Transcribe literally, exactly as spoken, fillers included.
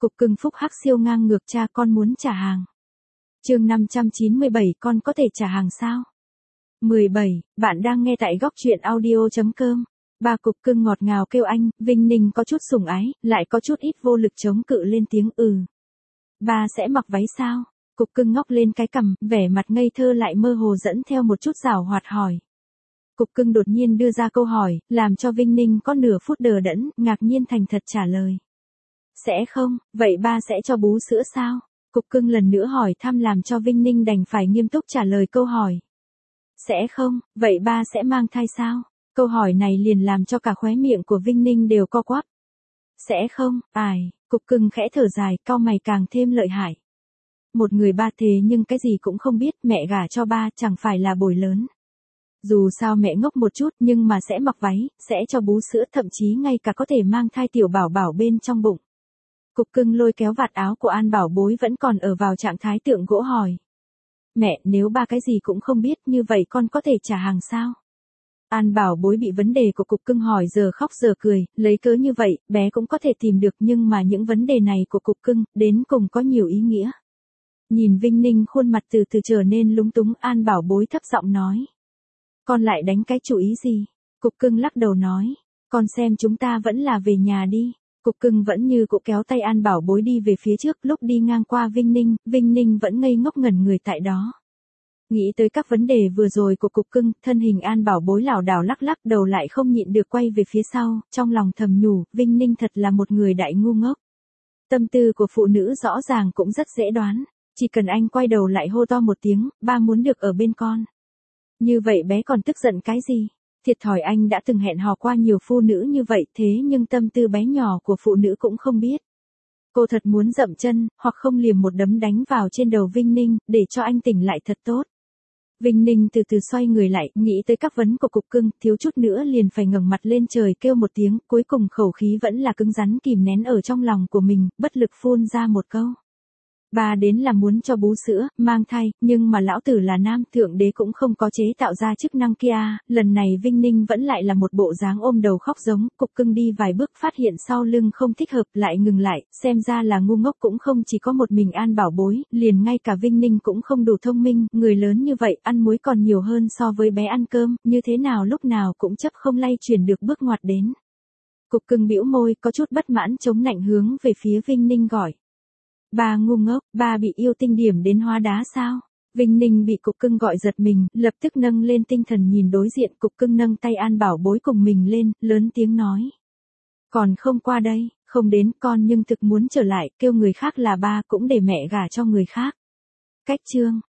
Cục cưng phúc hắc siêu ngang ngược cha con muốn trả hàng. Chương năm trăm chín mươi bảy con có thể trả hàng sao? mười bảy, bạn đang nghe tại góc truyện audio chấm com. Ba cục cưng ngọt ngào kêu anh, Vinh Ninh có chút sủng ái, lại có chút ít vô lực chống cự lên tiếng ừ. Ba sẽ mặc váy sao? Cục cưng ngóc lên cái cằm, vẻ mặt ngây thơ lại mơ hồ dẫn theo một chút giảo hoạt hỏi. Cục cưng đột nhiên đưa ra câu hỏi, làm cho Vinh Ninh có nửa phút đờ đẫn, ngạc nhiên thành thật trả lời. Sẽ không, vậy ba sẽ cho bú sữa sao? Cục cưng lần nữa hỏi thăm làm cho Vinh Ninh đành phải nghiêm túc trả lời câu hỏi. Sẽ không, vậy ba sẽ mang thai sao? Câu hỏi này liền làm cho cả khóe miệng của Vinh Ninh đều co quắp. Sẽ không, ai, cục cưng khẽ thở dài, cau mày càng thêm lợi hại. Một người ba thế nhưng cái gì cũng không biết, mẹ gả cho ba chẳng phải là bồi lớn. Dù sao mẹ ngốc một chút nhưng mà sẽ mặc váy, sẽ cho bú sữa, thậm chí ngay cả có thể mang thai tiểu bảo bảo bên trong bụng. Cục cưng lôi kéo vạt áo của An Bảo Bối vẫn còn ở vào trạng thái tượng gỗ hỏi. Mẹ, nếu ba cái gì cũng không biết như vậy con có thể trả hàng sao? An Bảo Bối bị vấn đề của cục cưng hỏi giờ khóc giờ cười, lấy cớ như vậy, bé cũng có thể tìm được nhưng mà những vấn đề này của cục cưng, đến cùng có nhiều ý nghĩa. Nhìn Vinh Ninh khuôn mặt từ từ trở nên lúng túng, An Bảo Bối thấp giọng nói. Con lại đánh cái chủ ý gì? Cục cưng lắc đầu nói. Con xem chúng ta vẫn là về nhà đi. Cục cưng vẫn như cũ kéo tay An Bảo Bối đi về phía trước, lúc đi ngang qua Vinh Ninh, Vinh Ninh vẫn ngây ngốc ngẩn người tại đó. Nghĩ tới các vấn đề vừa rồi của cục cưng, thân hình An Bảo Bối lảo đảo lắc lắc đầu lại không nhịn được quay về phía sau, trong lòng thầm nhủ, Vinh Ninh thật là một người đại ngu ngốc. Tâm tư của phụ nữ rõ ràng cũng rất dễ đoán, chỉ cần anh quay đầu lại hô to một tiếng, ba muốn được ở bên con. Như vậy bé còn tức giận cái gì? Thiệt thòi anh đã từng hẹn hò qua nhiều phụ nữ như vậy thế nhưng tâm tư bé nhỏ của phụ nữ cũng không biết. Cô thật muốn dậm chân, hoặc không liềm một đấm đánh vào trên đầu Vinh Ninh, để cho anh tỉnh lại thật tốt. Vinh Ninh từ từ xoay người lại, nghĩ tới các vấn của cục cưng, thiếu chút nữa liền phải ngẩng mặt lên trời kêu một tiếng, cuối cùng khẩu khí vẫn là cứng rắn kìm nén ở trong lòng của mình, bất lực phun ra một câu. Ba đến là muốn cho bú sữa, mang thai, nhưng mà lão tử là nam, thượng đế cũng không có chế tạo ra chức năng kia, lần này Vinh Ninh vẫn lại là một bộ dáng ôm đầu khóc giống, cục cưng đi vài bước phát hiện sau lưng không thích hợp lại ngừng lại, xem ra là ngu ngốc cũng không chỉ có một mình An Bảo Bối, liền ngay cả Vinh Ninh cũng không đủ thông minh, người lớn như vậy ăn muối còn nhiều hơn so với bé ăn cơm, như thế nào lúc nào cũng chấp không lay chuyển được bước ngoặt đến. Cục cưng bĩu môi, có chút bất mãn chống nạnh hướng về phía Vinh Ninh gọi. Ba ngu ngốc, ba bị yêu tinh điểm đến hóa đá sao? Vinh Ninh bị cục cưng gọi giật mình, lập tức nâng lên tinh thần nhìn đối diện, cục cưng nâng tay An Bảo Bối cùng mình lên, lớn tiếng nói. Còn không qua đây, không đến con nhưng thực muốn trở lại, kêu người khác là ba cũng để mẹ gả cho người khác. Cách chương.